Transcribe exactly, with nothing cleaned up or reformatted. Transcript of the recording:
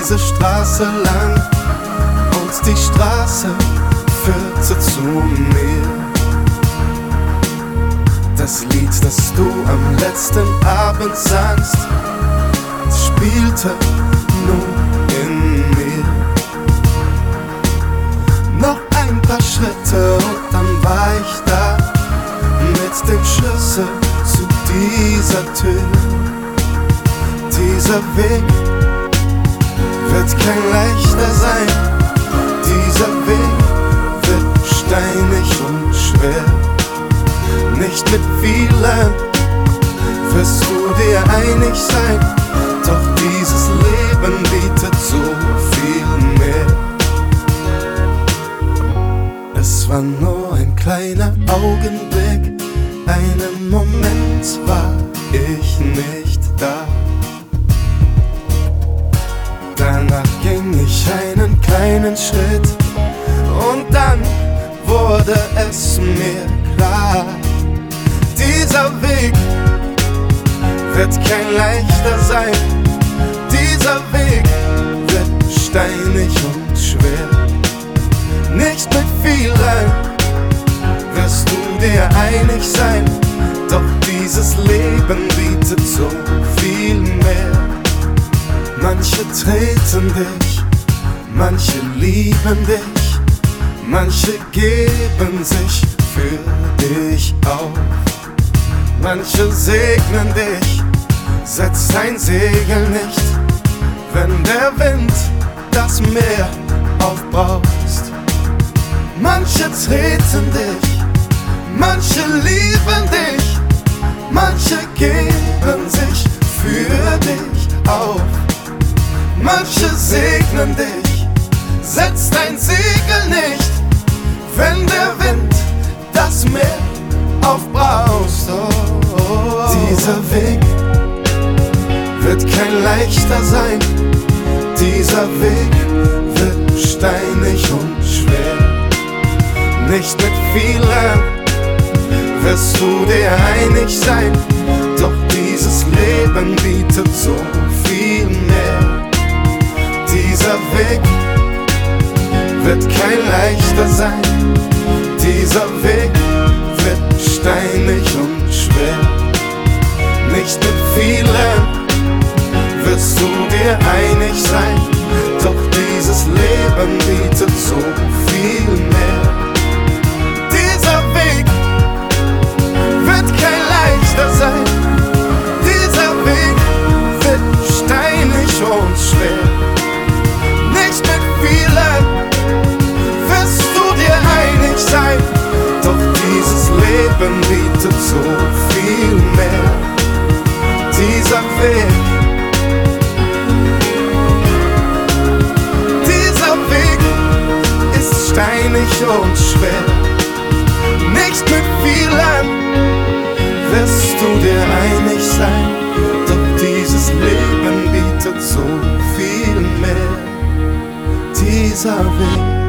diese Straße lang und die Straße führte zu mir. Das Lied, das du am letzten Abend sangst, spielte nur in mir. Noch ein paar Schritte und dann war ich da mit dem Schlüssel zu dieser Tür. Dieser Weg wird kein leichter sein. Dieser Weg wird steinig und schwer. Nicht mit vielen wirst du dir einig sein, doch dieses Leben bietet so viel mehr. Es war nur ein kleiner Augenblick, einen Moment war ich nicht da. Danach ging ich einen kleinen Schritt und dann wurde es mir klar. Dieser Weg wird kein leichter sein. Dieser Weg wird steinig und schwer. Nicht mit vielen wirst du dir einig sein, doch dieses Leben bietet so viel mehr. Manche treten dich, manche lieben dich, manche geben sich für dich auf. Manche segnen dich, setz dein Segel nicht, wenn der Wind das Meer aufbraust. Manche treten dich, manche lieben dich, manche geben sich für dich auf. Manche segnen dich, setz dein Segel nicht, wenn der Wind das Meer aufbraust. Oh, oh. Dieser Weg wird kein leichter sein. Dieser Weg wird steinig und schwer. Nicht mit vielen wirst du dir einig sein, doch dieses Leben bietet so viel mehr. Dieser Weg wird kein leichter sein. Dieser Weg wird steinig und schwer. Nicht mit vielen wirst du dir einig sein, doch dieses Leben bietet so viel mehr. Dieser Weg wird kein leichter sein. Dieser Weg wird steinig und schwer. Nicht mit vielen wirst du dir einig sein, doch dieses Leben bietet so viel mehr. Dieser Weg, dieser Weg ist steinig und schwer. Nicht mit vielen wirst du dir einig sein, doch dieses Leben bietet so viel mehr. Dieser Weg.